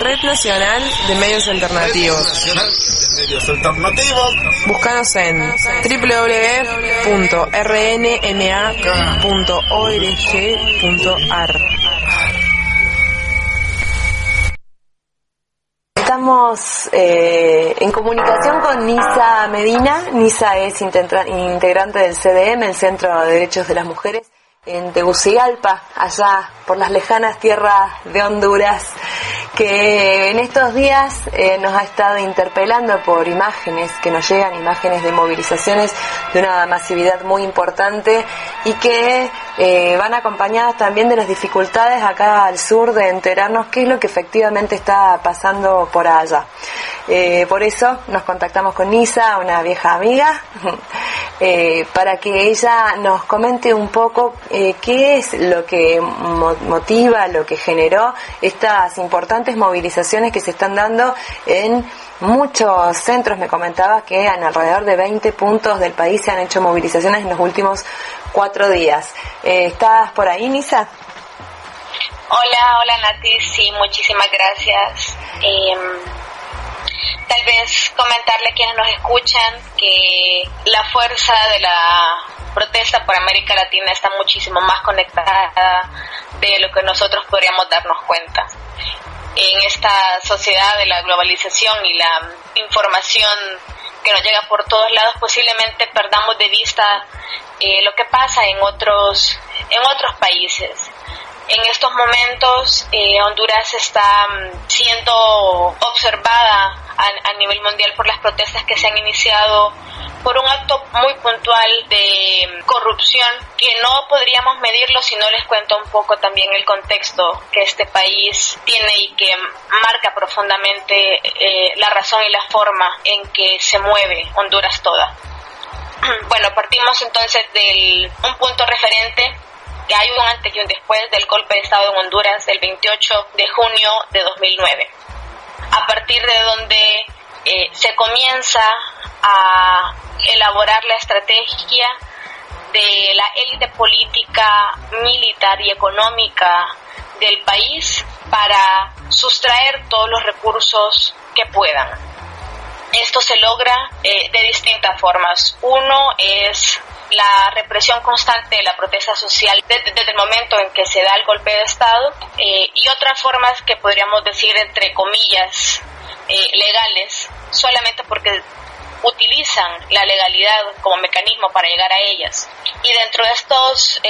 Red Nacional de Medios Alternativos. Búscanos en www.rnma.org.ar. Estamos en comunicación con Nisa Medina. Nisa es integrante del CDM, el Centro de Derechos de las Mujeres, en Tegucigalpa, allá por las lejanas tierras de Honduras, que en estos días nos ha estado interpelando por imágenes que nos llegan, imágenes de movilizaciones de una masividad muy importante y que van acompañadas también de las dificultades acá al sur de enterarnos qué es lo que efectivamente está pasando por allá. Por eso nos contactamos con Nisa, una vieja amiga, para que ella nos comente un poco qué es lo que motiva, lo que generó estas importantes movilizaciones que se están dando en muchos centros. Me comentabas que en alrededor de 20 puntos del país se han hecho movilizaciones en los últimos 4 días. ¿Estás por ahí, Nisa? Hola Nati, sí, muchísimas gracias. Tal vez comentarle a quienes nos escuchan que la fuerza de la protesta por América Latina está muchísimo más conectada de lo que nosotros podríamos darnos cuenta. En esta sociedad de la globalización y la información que nos llega por todos lados, posiblemente perdamos de vista lo que pasa en otros países. En estos momentos Honduras está siendo observada a nivel mundial por las protestas que se han iniciado por un acto muy puntual de corrupción que no podríamos medirlo si no les cuento un poco también el contexto que este país tiene y que marca profundamente la razón y la forma en que se mueve Honduras toda. Bueno, partimos entonces de un punto referente, que hay un antes y un después del golpe de Estado en Honduras del 28 de junio de 2009. A partir de donde se comienza a elaborar la estrategia de la élite política, militar y económica del país para sustraer todos los recursos que puedan. Esto se logra de distintas formas. Uno es la represión constante de la protesta social desde el momento en que se da el golpe de Estado, y otras formas que podríamos decir entre comillas legales, solamente porque utilizan la legalidad como mecanismo para llegar a ellas. Y dentro de estos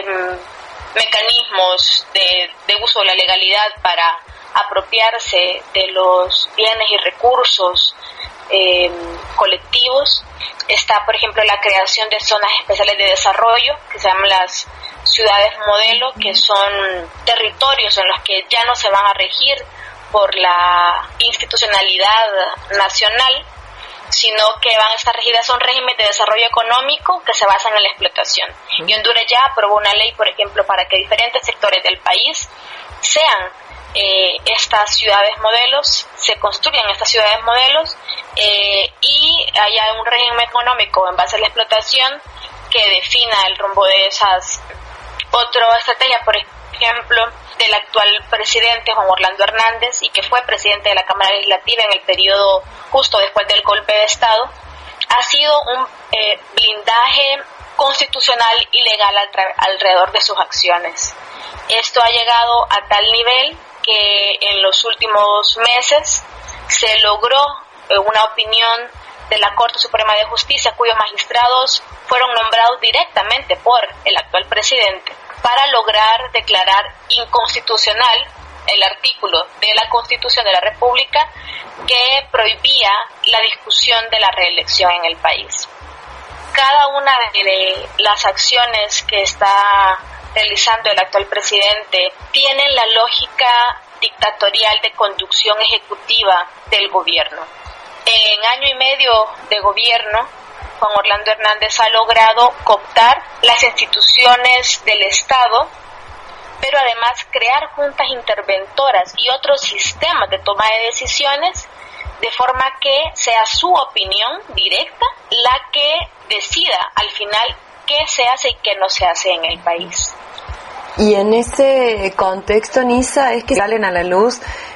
mecanismos de uso de la legalidad para apropiarse de los bienes y recursos colectivos, está por ejemplo la creación de zonas especiales de desarrollo que se llaman las ciudades modelo, que son territorios en los que ya no se van a regir por la institucionalidad nacional, sino que van a estar regidas a un régimen de desarrollo económico que se basa en la explotación. Y Honduras ya aprobó una ley, por ejemplo, para que diferentes sectores del país sean estas ciudades modelos, se construyan estas ciudades modelos, y haya un régimen económico en base a la explotación que defina el rumbo de esas. Otra estrategia, por ejemplo, del actual presidente Juan Orlando Hernández, y que fue presidente de la Cámara Legislativa en el periodo justo después del golpe de Estado, ha sido un blindaje constitucional y legal alrededor de sus acciones. Esto ha llegado a tal nivel que en los últimos meses se logró una opinión de la Corte Suprema de Justicia, cuyos magistrados fueron nombrados directamente por el actual presidente, para lograr declarar inconstitucional el artículo de la Constitución de la República que prohibía la discusión de la reelección en el país. Cada una de las acciones que está realizando el actual presidente tienen la lógica dictatorial de conducción ejecutiva del gobierno. En año y medio de gobierno, Juan Orlando Hernández ha logrado cooptar las instituciones del Estado, pero además crear juntas interventoras y otros sistemas de toma de decisiones, de forma que sea su opinión directa la que decida al final qué se hace y qué no se hace en el país. Y en ese contexto, Nisa, es que salen a la luz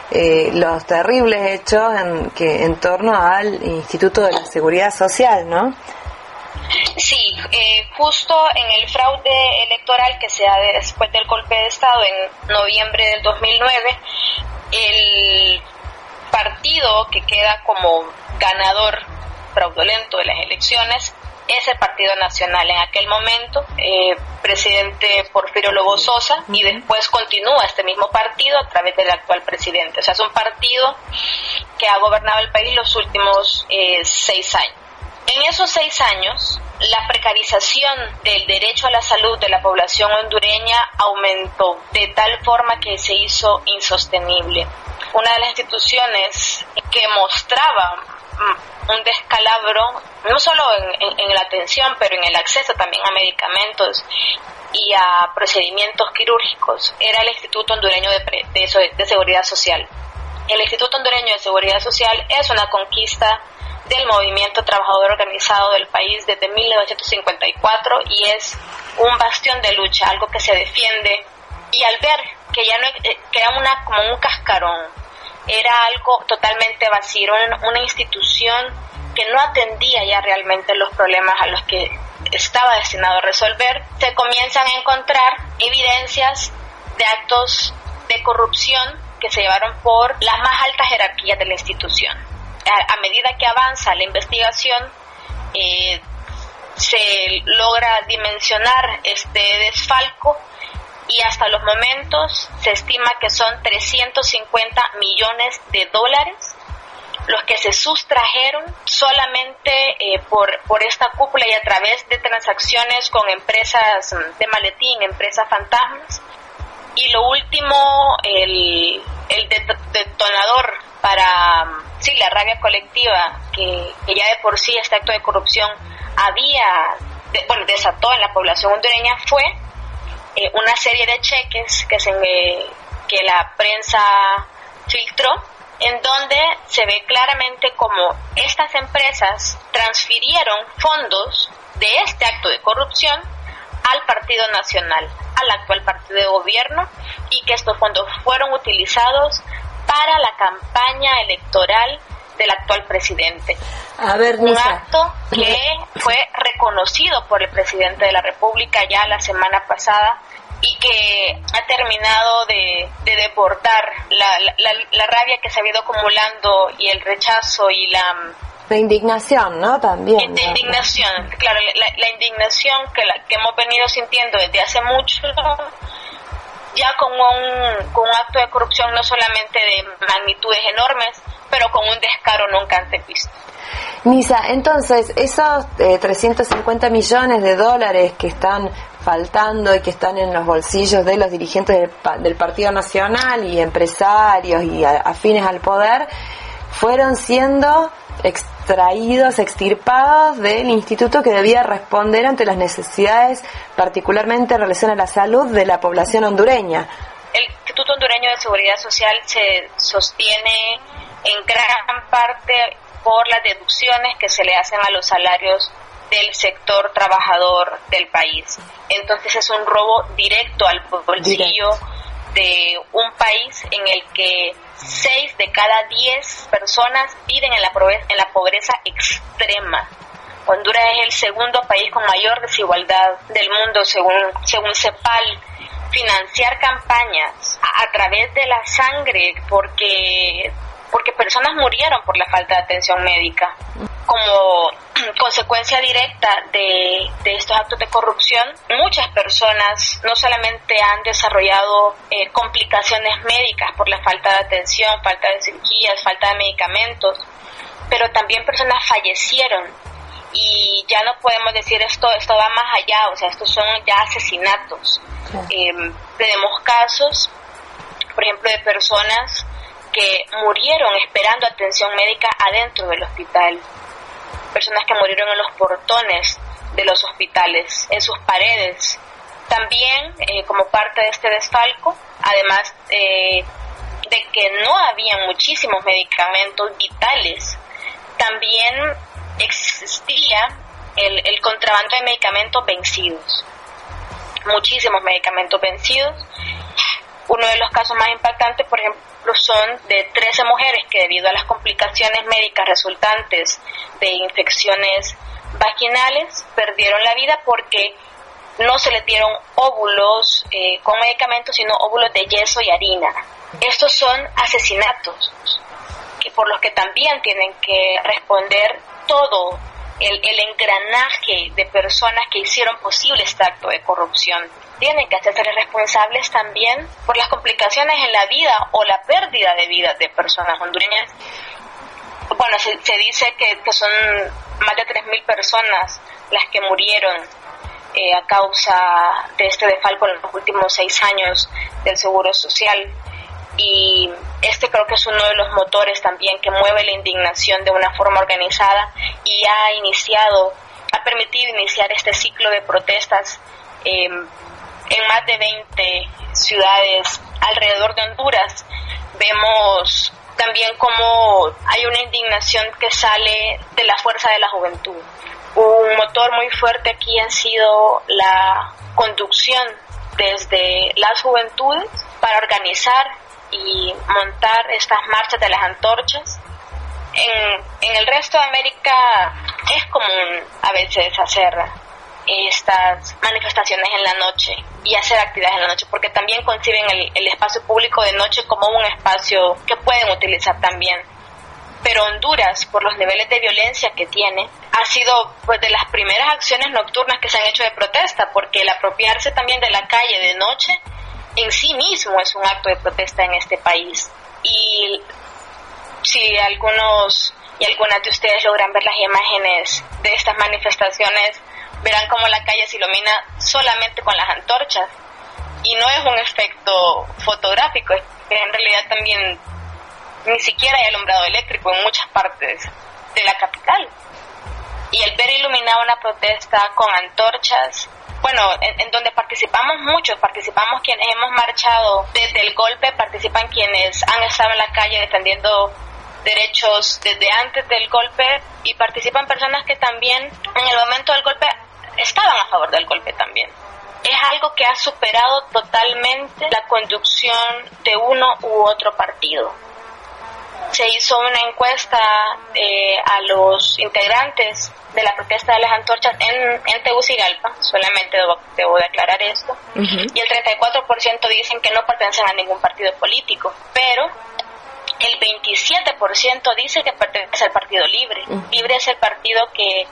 los terribles hechos en torno al Instituto de la Seguridad Social, ¿no? Sí, justo en el fraude electoral que se da después del golpe de Estado en noviembre del 2009, el partido que queda como ganador fraudulento de las elecciones es el Partido Nacional. En aquel momento, presidente Porfirio Lobo Sosa, y después continúa este mismo partido a través del actual presidente. O sea, es un partido que ha gobernado el país los últimos 6 años. En esos 6 años, la precarización del derecho a la salud de la población hondureña aumentó de tal forma que se hizo insostenible. Una de las instituciones que mostraba un descalabro, no solo en la atención, pero en el acceso también a medicamentos y a procedimientos quirúrgicos, era el Instituto Hondureño de Seguridad Social. El Instituto Hondureño de Seguridad Social es una conquista del movimiento trabajador organizado del país desde 1954 y es un bastión de lucha, algo que se defiende, y al ver que ya no que era como un cascarón, era algo totalmente vacío, una institución que no atendía ya realmente los problemas a los que estaba destinado a resolver, se comienzan a encontrar evidencias de actos de corrupción que se llevaron por las más altas jerarquías de la institución. A medida que avanza la investigación, se logra dimensionar este desfalco y hasta los momentos se estima que son 350 millones de dólares los que se sustrajeron solamente por esta cúpula y a través de transacciones con empresas de maletín, empresas fantasmas. Y lo último, el detonador para la rabia colectiva que ya de por sí este acto de corrupción desató en la población hondureña fue una serie de cheques que la prensa filtró, en donde se ve claramente como estas empresas transfirieron fondos de este acto de corrupción al Partido Nacional, al actual partido de gobierno, y que estos fondos fueron utilizados para la campaña electoral del actual presidente. A ver, un acto que fue reconocido por el presidente de la República ya la semana pasada y que ha terminado de desbordar la rabia que se ha ido acumulando y el rechazo y la indignación, ¿no? También. La indignación, claro, la indignación que hemos venido sintiendo desde hace mucho, ya con un acto de corrupción no solamente de magnitudes enormes, pero con un descaro nunca antes visto. Nisa, entonces, esos 350 millones de dólares que están faltando y que están en los bolsillos de los dirigentes del Partido Nacional y empresarios y afines al poder, fueron siendo extirpados del instituto que debía responder ante las necesidades, particularmente en relación a la salud de la población hondureña. El Instituto Hondureño de Seguridad Social se sostiene en gran parte por las deducciones que se le hacen a los salarios del sector trabajador del país. Entonces es un robo directo al bolsillo de un país en el que 6 de cada 10 personas viven en la pobreza extrema. Honduras es el segundo país con mayor desigualdad del mundo según CEPAL. Financiar campañas a través de la sangre porque personas murieron por la falta de atención médica. Como consecuencia directa de estos actos de corrupción, muchas personas no solamente han desarrollado complicaciones médicas por la falta de atención, falta de cirugías, falta de medicamentos, pero también personas fallecieron. Y ya no podemos decir esto va más allá, o sea, estos son ya asesinatos. Tenemos casos, por ejemplo, de personas que murieron esperando atención médica adentro del hospital, personas que murieron en los portones de los hospitales, en sus paredes. También, como parte de este desfalco, además de que no había muchísimos medicamentos vitales, también existía el contrabando de medicamentos vencidos, muchísimos medicamentos vencidos. Uno de los casos más impactantes, por ejemplo, son de 13 mujeres que debido a las complicaciones médicas resultantes de infecciones vaginales perdieron la vida porque no se les dieron óvulos con medicamentos, sino óvulos de yeso y harina. Estos son asesinatos por los que también tienen que responder todo el engranaje de personas que hicieron posible este acto de corrupción. Tienen que hacerse responsables también por las complicaciones en la vida o la pérdida de vidas de personas hondureñas. Bueno, se dice que son más de 3.000 personas las que murieron a causa de este desfalco en los últimos 6 años del Seguro Social. Y creo que es uno de los motores también que mueve la indignación de una forma organizada y ha permitido iniciar este ciclo de protestas en más de 20 ciudades alrededor de Honduras. Vemos también cómo hay una indignación que sale de la fuerza de la juventud. Un motor muy fuerte aquí ha sido la conducción desde las juventudes para organizar y montar estas marchas de las antorchas. En el resto de América es común a veces hacer estas manifestaciones en la noche y hacer actividades en la noche, porque también conciben el espacio público de noche como un espacio que pueden utilizar también. Pero Honduras, por los niveles de violencia que tiene, ha sido pues de las primeras acciones nocturnas que se han hecho de protesta, porque el apropiarse también de la calle de noche en sí mismo es un acto de protesta en este país. Y si algunos y algunas de ustedes logran ver las imágenes de estas manifestaciones, verán cómo la calle se ilumina solamente con las antorchas. Y no es un efecto fotográfico, es que en realidad también ni siquiera hay alumbrado eléctrico en muchas partes de la capital. Y el ver iluminada una protesta con antorchas, bueno, en donde participamos quienes hemos marchado desde el golpe, participan quienes han estado en la calle defendiendo derechos desde antes del golpe, y participan personas que también en el momento del golpe estaban a favor del golpe también. Es algo que ha superado totalmente la conducción de uno u otro partido. Se hizo una encuesta a los integrantes de la protesta de las antorchas en Tegucigalpa, solamente debo de aclarar esto, y el 34% dicen que no pertenecen a ningún partido político, pero el 27% dice que pertenece al Partido Libre. Libre es el partido que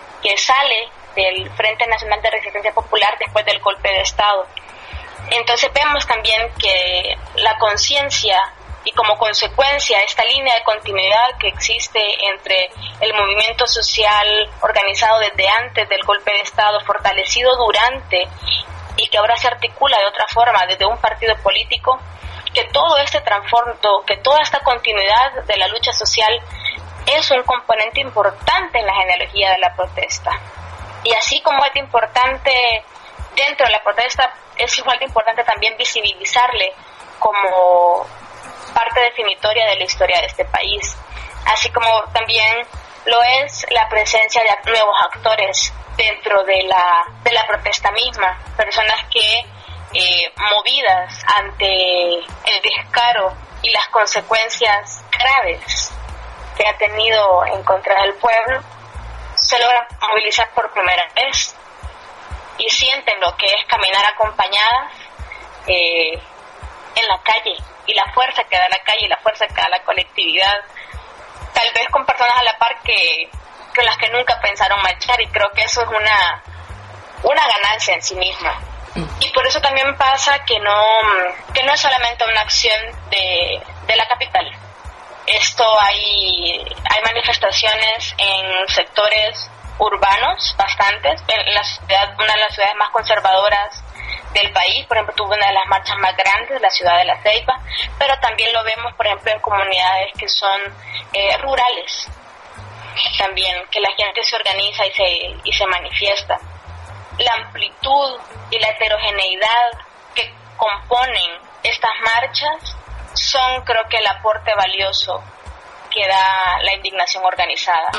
sale del Frente Nacional de Resistencia Popular después del golpe de Estado. Entonces vemos también que la conciencia y como consecuencia esta línea de continuidad que existe entre el movimiento social organizado desde antes del golpe de Estado, fortalecido durante, y que ahora se articula de otra forma desde un partido político, que todo este trasfondo, que toda esta continuidad de la lucha social es un componente importante en la genealogía de la protesta. Y así como es importante dentro de la protesta, es igual de importante también visibilizarle como parte definitoria de la historia de este país, así como también lo es la presencia de nuevos actores dentro de la protesta misma, personas que movidas ante el descaro y las consecuencias graves que ha tenido en contra del pueblo, se logran movilizar por primera vez y sienten lo que es caminar acompañadas en la calle, y la fuerza que da la calle y la fuerza que da la colectividad, tal vez con personas a la par que las que nunca pensaron marchar, y creo que eso es una ganancia en sí misma. Y por eso también pasa que no es solamente una acción de la capital. Hay manifestaciones en sectores urbanos, bastantes, en la ciudad, una de las ciudades más conservadoras del país, por ejemplo, tuvo una de las marchas más grandes, la ciudad de La Ceiba, pero también lo vemos, por ejemplo, en comunidades que son rurales, también, que la gente se organiza y se manifiesta. La amplitud y la heterogeneidad que componen estas marchas son, creo que, el aporte valioso que da la indignación organizada.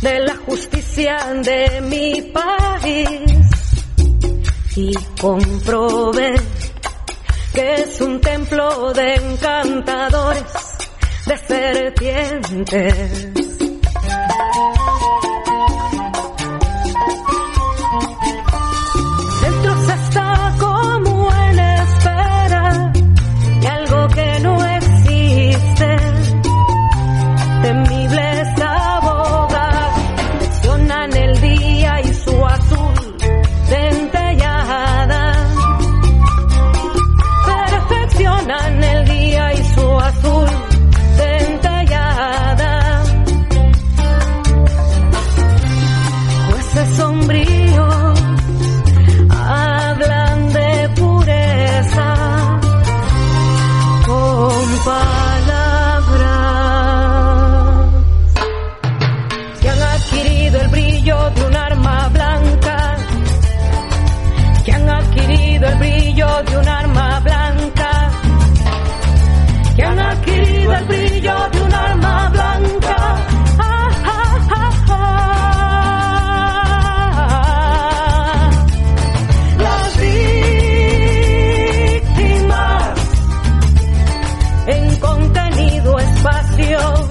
de la justicia de mi país y comprobé que es un templo de encantadores, de serpientes. Dentro se está como en espera de algo que no existe. Temibles abogados leccionan el día y su azul centellada. Perfeccionan el día y su azul centellada. Jueces sombríos hablan de pureza con palabras que han adquirido el brillo de un arma blanca, que han adquirido el brillo de un arma blanca, que han adquirido el brillo de un arma blanca. Las víctimas en contenido espacio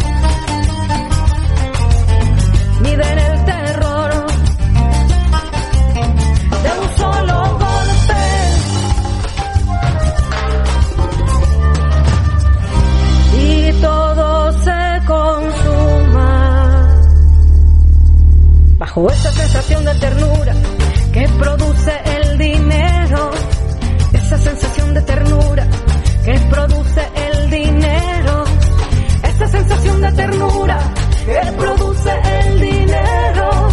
miden el terror de un solo golpe. Y todo se consuma bajo esa sensación de ternura que produce el dinero, esa sensación de ternura que produce el dinero, esa sensación de ternura que produce el dinero.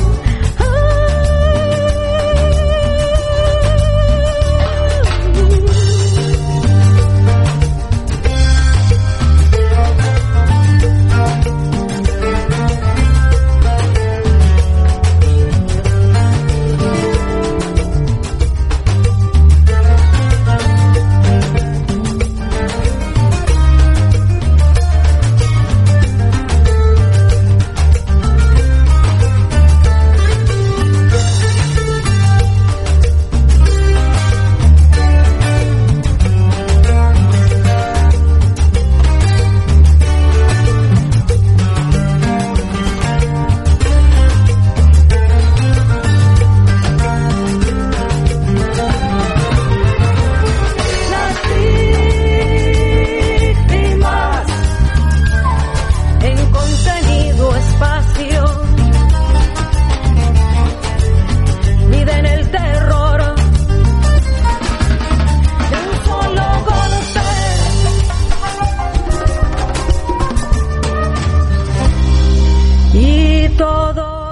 Y todo